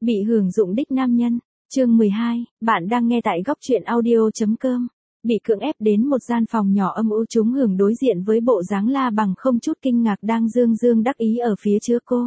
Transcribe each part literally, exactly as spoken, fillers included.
Bị hưởng dụng đích nam nhân, chương mười hai, bạn đang nghe tại góc truyện audio.com. Bị cưỡng ép đến một gian phòng nhỏ âm u, chúng hưởng đối diện với bộ dáng La Bằng không chút kinh ngạc đang dương dương đắc ý ở phía trước cô.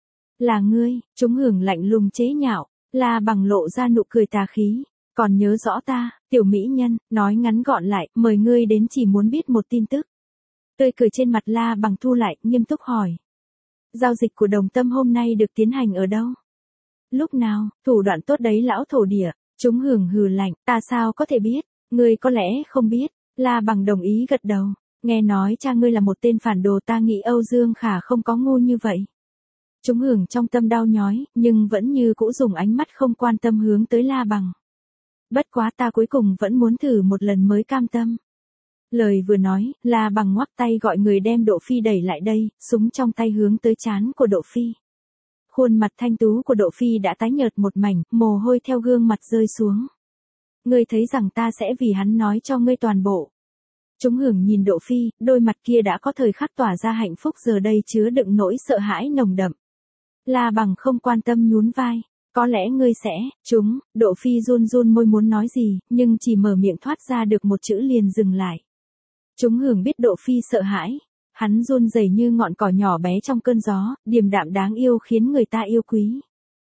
Là ngươi, chúng hưởng lạnh lùng chế nhạo, La Bằng lộ ra nụ cười tà khí. Còn nhớ rõ ta, tiểu mỹ nhân, nói ngắn gọn lại, mời ngươi đến chỉ muốn biết một tin tức. Tươi cười trên mặt La Bằng thu lại, nghiêm túc hỏi. Giao dịch của Đồng Tâm hôm nay được tiến hành ở đâu? Lúc nào, thủ đoạn tốt đấy lão thổ địa, chúng hưởng hừ lạnh, ta sao có thể biết, ngươi có lẽ không biết, La Bằng đồng ý gật đầu, nghe nói cha ngươi là một tên phản đồ, ta nghĩ Âu Dương Khả không có ngu như vậy. Chúng hưởng trong tâm đau nhói, nhưng vẫn như cũ dùng ánh mắt không quan tâm hướng tới La Bằng. Bất quá ta cuối cùng vẫn muốn thử một lần mới cam tâm. Lời vừa nói, La Bằng ngoắc tay gọi người đem Độ Phi đẩy lại đây, súng trong tay hướng tới trán của Độ Phi. Khuôn mặt thanh tú của Độ Phi đã tái nhợt một mảnh, mồ hôi theo gương mặt rơi xuống. Ngươi thấy rằng ta sẽ vì hắn nói cho ngươi toàn bộ. Chúng hưởng nhìn Độ Phi, đôi mặt kia đã có thời khắc tỏa ra hạnh phúc, giờ đây chứa đựng nỗi sợ hãi nồng đậm. La Bằng không quan tâm nhún vai. Có lẽ ngươi sẽ, chúng, Độ Phi run run môi muốn nói gì, nhưng chỉ mở miệng thoát ra được một chữ liền dừng lại. Chúng hưởng biết Độ Phi sợ hãi. Hắn run rẩy như ngọn cỏ nhỏ bé trong cơn gió, điềm đạm đáng yêu khiến người ta yêu quý.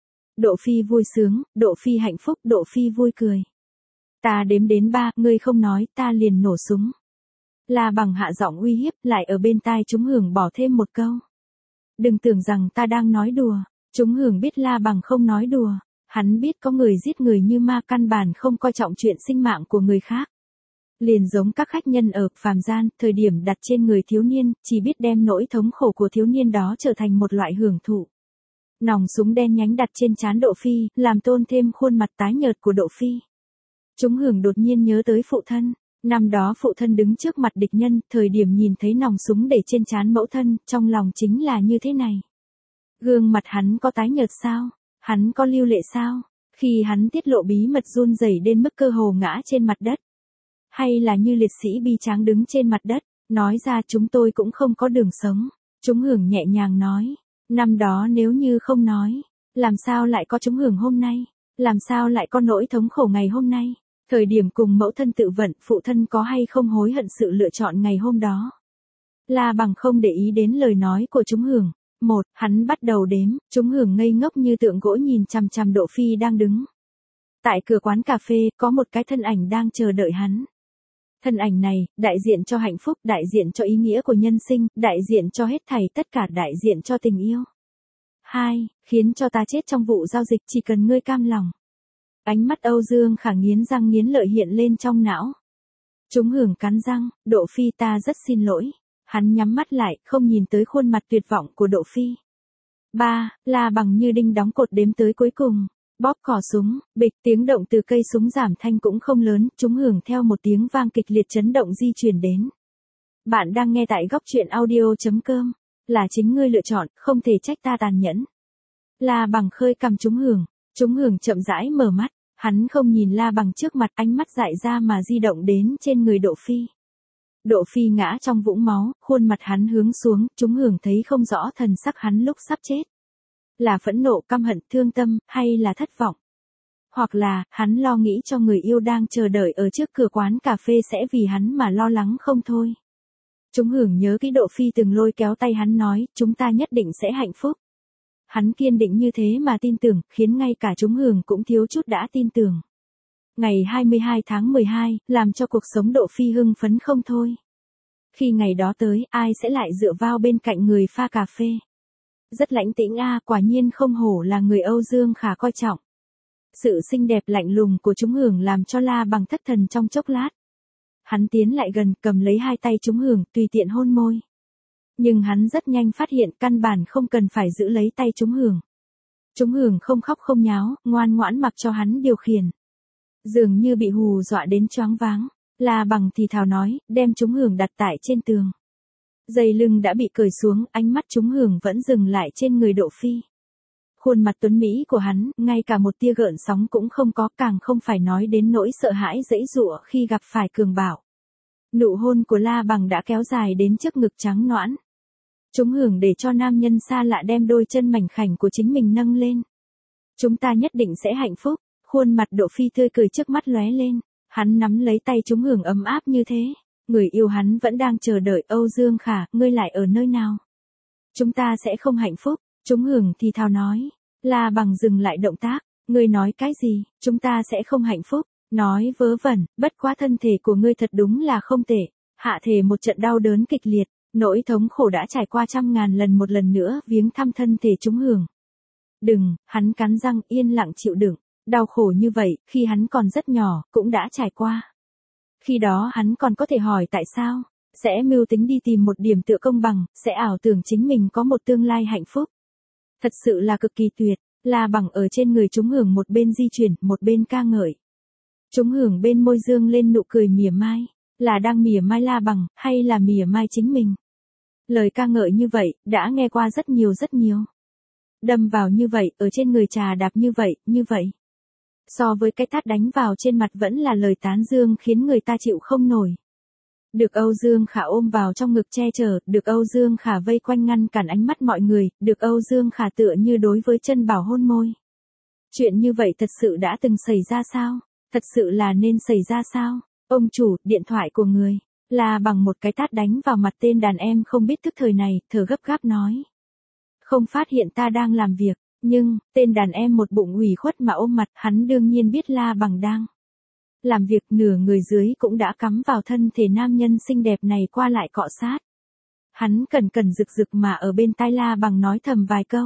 Độ Phi vui sướng, Độ Phi hạnh phúc, Độ Phi vui cười. Ta đếm đến ba, ngươi không nói, ta liền nổ súng. La Bằng hạ giọng uy hiếp, lại ở bên tai chúng hưởng bỏ thêm một câu. Đừng tưởng rằng ta đang nói đùa. Chúng hưởng biết La Bằng không nói đùa. Hắn biết có người giết người như ma, căn bản không coi trọng chuyện sinh mạng của người khác. Liền giống các khách nhân ở phàm gian, thời điểm đặt trên người thiếu niên, chỉ biết đem nỗi thống khổ của thiếu niên đó trở thành một loại hưởng thụ. Nòng súng đen nhánh đặt trên trán Độ Phi, làm tôn thêm khuôn mặt tái nhợt của Độ Phi. Chúng hưởng đột nhiên nhớ tới phụ thân. Năm đó phụ thân đứng trước mặt địch nhân, thời điểm nhìn thấy nòng súng để trên trán mẫu thân, trong lòng chính là như thế này. Gương mặt hắn có tái nhợt sao? Hắn có lưu lệ sao? Khi hắn tiết lộ bí mật run rẩy đến mức cơ hồ ngã trên mặt đất. Hay là như liệt sĩ bi tráng đứng trên mặt đất, nói ra chúng tôi cũng không có đường sống. Chúng hưởng nhẹ nhàng nói. Năm đó nếu như không nói, làm sao lại có chúng hưởng hôm nay? Làm sao lại có nỗi thống khổ ngày hôm nay? Thời điểm cùng mẫu thân tự vận, phụ thân có hay không hối hận sự lựa chọn ngày hôm đó? La Bằng không để ý đến lời nói của chúng hưởng. Một, hắn bắt đầu đếm, chúng hưởng ngây ngốc như tượng gỗ nhìn chằm chằm Độ Phi đang đứng. Tại cửa quán cà phê, có một cái thân ảnh đang chờ đợi hắn. Thân ảnh này, đại diện cho hạnh phúc, đại diện cho ý nghĩa của nhân sinh, đại diện cho hết thảy, tất cả đại diện cho tình yêu. Hai, khiến cho ta chết trong vụ giao dịch, chỉ cần ngươi cam lòng. Ánh mắt Âu Dương Khả nghiến răng nghiến lợi hiện lên trong não. Chúng hưởng cắn răng, Độ Phi ta rất xin lỗi. Hắn nhắm mắt lại, không nhìn tới khuôn mặt tuyệt vọng của Độ Phi. Ba, La Bằng như đinh đóng cột đếm tới cuối cùng. Bóp cò súng, bịch, tiếng động từ cây súng giảm thanh cũng không lớn, chúng hưởng theo một tiếng vang kịch liệt chấn động di chuyển đến. Bạn đang nghe tại góc truyện audio.com. Là chính ngươi lựa chọn, không thể trách ta tàn nhẫn. La Bằng khơi cằm chúng hưởng. Chúng hưởng chậm rãi mở mắt. Hắn không nhìn La Bằng trước mặt, ánh mắt dại ra mà di động đến trên người Độ Phi. Độ Phi ngã trong vũng máu, khuôn mặt hắn hướng xuống, chúng hưởng thấy không rõ thần sắc hắn lúc sắp chết. Là phẫn nộ, căm hận, thương tâm, hay là thất vọng? Hoặc là, hắn lo nghĩ cho người yêu đang chờ đợi ở trước cửa quán cà phê sẽ vì hắn mà lo lắng không thôi. Chúng hưởng nhớ kỹ Độ Phi từng lôi kéo tay hắn nói, chúng ta nhất định sẽ hạnh phúc. Hắn kiên định như thế mà tin tưởng, khiến ngay cả chúng hưởng cũng thiếu chút đã tin tưởng. Ngày hai mươi hai tháng mười hai, làm cho cuộc sống Độ Phi hưng phấn không thôi. Khi ngày đó tới, ai sẽ lại dựa vào bên cạnh người pha cà phê? Rất lãnh tĩnh a, à, quả nhiên không hổ là người Âu Dương Khả coi trọng. Sự xinh đẹp lạnh lùng của chúng hưởng làm cho La Bằng thất thần trong chốc lát. Hắn tiến lại gần, cầm lấy hai tay chúng hưởng, tùy tiện hôn môi. Nhưng hắn rất nhanh phát hiện căn bản không cần phải giữ lấy tay chúng hưởng. Chúng hưởng không khóc không nháo, ngoan ngoãn mặc cho hắn điều khiển. Dường như bị hù dọa đến choáng váng. La Bằng thì thào nói, đem chúng hưởng đặt tại trên tường. Dây lưng đã bị cởi xuống, ánh mắt chúng hưởng vẫn dừng lại trên người Độ Phi. Khuôn mặt tuấn mỹ của hắn, ngay cả một tia gợn sóng cũng không có, càng không phải nói đến nỗi sợ hãi dãy dụa khi gặp phải cường bạo. Nụ hôn của La Bằng đã kéo dài đến trước ngực trắng nõn. Chúng hưởng để cho nam nhân xa lạ đem đôi chân mảnh khảnh của chính mình nâng lên. Chúng ta nhất định sẽ hạnh phúc. Khuôn mặt Độ Phi tươi cười trước mắt lóe lên. Hắn nắm lấy tay Trúng Hưởng ấm áp như thế. Người yêu hắn vẫn đang chờ đợi. Âu Dương Khả, ngươi lại ở nơi nào? Chúng ta sẽ không hạnh phúc. Trúng Hưởng thì thào nói. La Bằng dừng lại động tác. Ngươi nói cái gì? Chúng ta sẽ không hạnh phúc. Nói vớ vẩn, bất quá thân thể của ngươi thật đúng là không tệ. Hạ thể một trận đau đớn kịch liệt. Nỗi thống khổ đã trải qua trăm ngàn lần một lần nữa viếng thăm thân thể Trúng Hưởng. Đừng, hắn cắn răng yên lặng chịu đựng. Đau khổ như vậy, khi hắn còn rất nhỏ, cũng đã trải qua. Khi đó hắn còn có thể hỏi tại sao, sẽ mưu tính đi tìm một điểm tựa công bằng, sẽ ảo tưởng chính mình có một tương lai hạnh phúc. Thật sự là cực kỳ tuyệt, La Bằng ở trên người Trúng Hưởng một bên di chuyển, một bên ca ngợi. Trúng Hưởng bên môi dương lên nụ cười mỉa mai, là đang mỉa mai La Bằng, hay là mỉa mai chính mình? Lời ca ngợi như vậy, đã nghe qua rất nhiều rất nhiều. Đâm vào như vậy, ở trên người trà đạp như vậy, như vậy. So với cái tát đánh vào trên mặt vẫn là lời tán dương khiến người ta chịu không nổi. Được Âu Dương Khả ôm vào trong ngực che chở, được Âu Dương Khả vây quanh ngăn cản ánh mắt mọi người, được Âu Dương Khả tựa như đối với chân bảo hôn môi. Chuyện như vậy thật sự đã từng xảy ra sao? Thật sự là nên xảy ra sao? Ông chủ, điện thoại của người. Là bằng một cái tát đánh vào mặt tên đàn em không biết thức thời này, thở gấp gáp nói. Không phát hiện ta đang làm việc, nhưng, tên đàn em một bụng ủy khuất mà ôm mặt, hắn đương nhiên biết La Bằng đang làm việc, nửa người dưới cũng đã cắm vào thân thể nam nhân xinh đẹp này qua lại cọ sát. Hắn cẩn cẩn rực rực mà ở bên tai La Bằng nói thầm vài câu.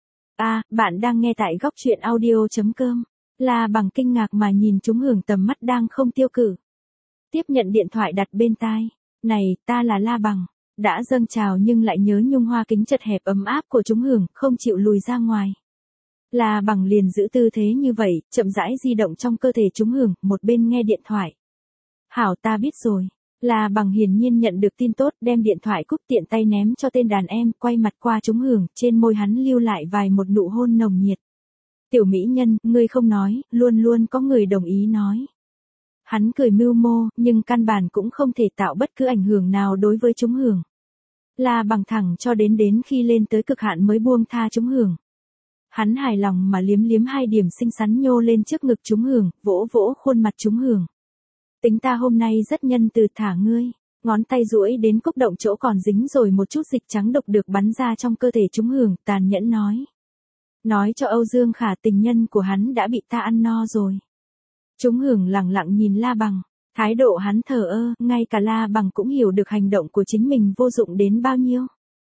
À, bạn đang nghe tại góc truyện audio chấm com. La Bằng kinh ngạc mà nhìn Trúng Hưởng tầm mắt đang không tiêu cự. Tiếp nhận điện thoại đặt bên tai. Này, ta là La Bằng. Đã dâng trào nhưng lại nhớ nhung hoa kính chật hẹp ấm áp của Trúng Hưởng, không chịu lùi ra ngoài. La Bằng liền giữ tư thế như vậy, chậm rãi di động trong cơ thể Trúng Hưởng, một bên nghe điện thoại. Hảo, ta biết rồi. La Bằng hiển nhiên nhận được tin tốt, đem điện thoại cúp tiện tay ném cho tên đàn em, quay mặt qua Trúng Hưởng, trên môi hắn lưu lại vài một nụ hôn nồng nhiệt. Tiểu mỹ nhân, ngươi không nói, luôn luôn có người đồng ý nói. Hắn cười mưu mô, nhưng căn bản cũng không thể tạo bất cứ ảnh hưởng nào đối với Trúng Hưởng. La Bằng thẳng cho đến đến khi lên tới cực hạn mới buông tha Trúng Hưởng. Hắn hài lòng mà liếm liếm hai điểm xinh xắn nhô lên trước ngực Trúng Hưởng, vỗ vỗ khuôn mặt Trúng Hưởng. Tính ta hôm nay rất nhân từ, thả ngươi. Ngón tay duỗi đến cúc động chỗ còn dính rồi một chút dịch trắng độc được bắn ra trong cơ thể Trúng Hưởng, tàn nhẫn nói. Nói cho Âu Dương Khả tình nhân của hắn đã bị ta ăn no rồi. Trúng Hưởng lặng lặng nhìn La Bằng, thái độ hắn thờ ơ, ngay cả La Bằng cũng hiểu được hành động của chính mình vô dụng đến bao nhiêu.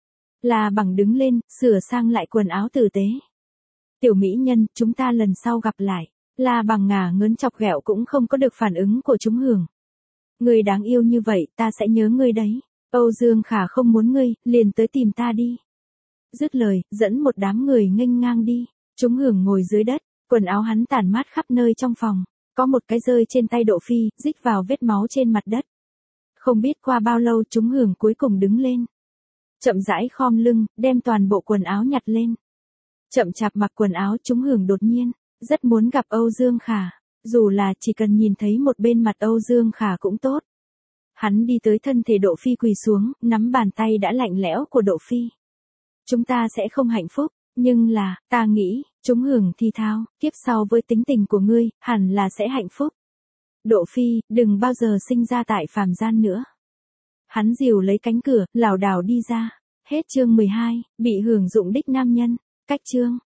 La Bằng đứng lên, sửa sang lại quần áo tử tế. Tiểu mỹ nhân, chúng ta lần sau gặp lại. La Bằng ngả ngớn chọc ghẹo cũng không có được phản ứng của Trúng Hưởng. Ngươi đáng yêu như vậy, ta sẽ nhớ ngươi đấy. Âu Dương Khả không muốn ngươi, liền tới tìm ta đi. Dứt lời, dẫn một đám người nghênh ngang đi. Trúng Hưởng ngồi dưới đất, quần áo hắn tản mát khắp nơi trong phòng. Có một cái rơi trên tay Độ Phi, rích vào vết máu trên mặt đất. Không biết qua bao lâu Trúng Hưởng cuối cùng đứng lên. Chậm rãi khom lưng, đem toàn bộ quần áo nhặt lên. Chậm chạp mặc quần áo Trúng Hưởng đột nhiên, rất muốn gặp Âu Dương Khả. Dù là chỉ cần nhìn thấy một bên mặt Âu Dương Khả cũng tốt. Hắn đi tới thân thể Độ Phi quỳ xuống, nắm bàn tay đã lạnh lẽo của Độ Phi. Chúng ta sẽ không hạnh phúc, nhưng là, ta nghĩ, Trúng Hưởng thì thao, kiếp sau với tính tình của ngươi, hẳn là sẽ hạnh phúc. Độ Phi, đừng bao giờ sinh ra tại phàm gian nữa. Hắn dìu lấy cánh cửa, lảo đảo đi ra. Hết chương mười hai, bị hưởng dụng đích nam nhân. Cách chương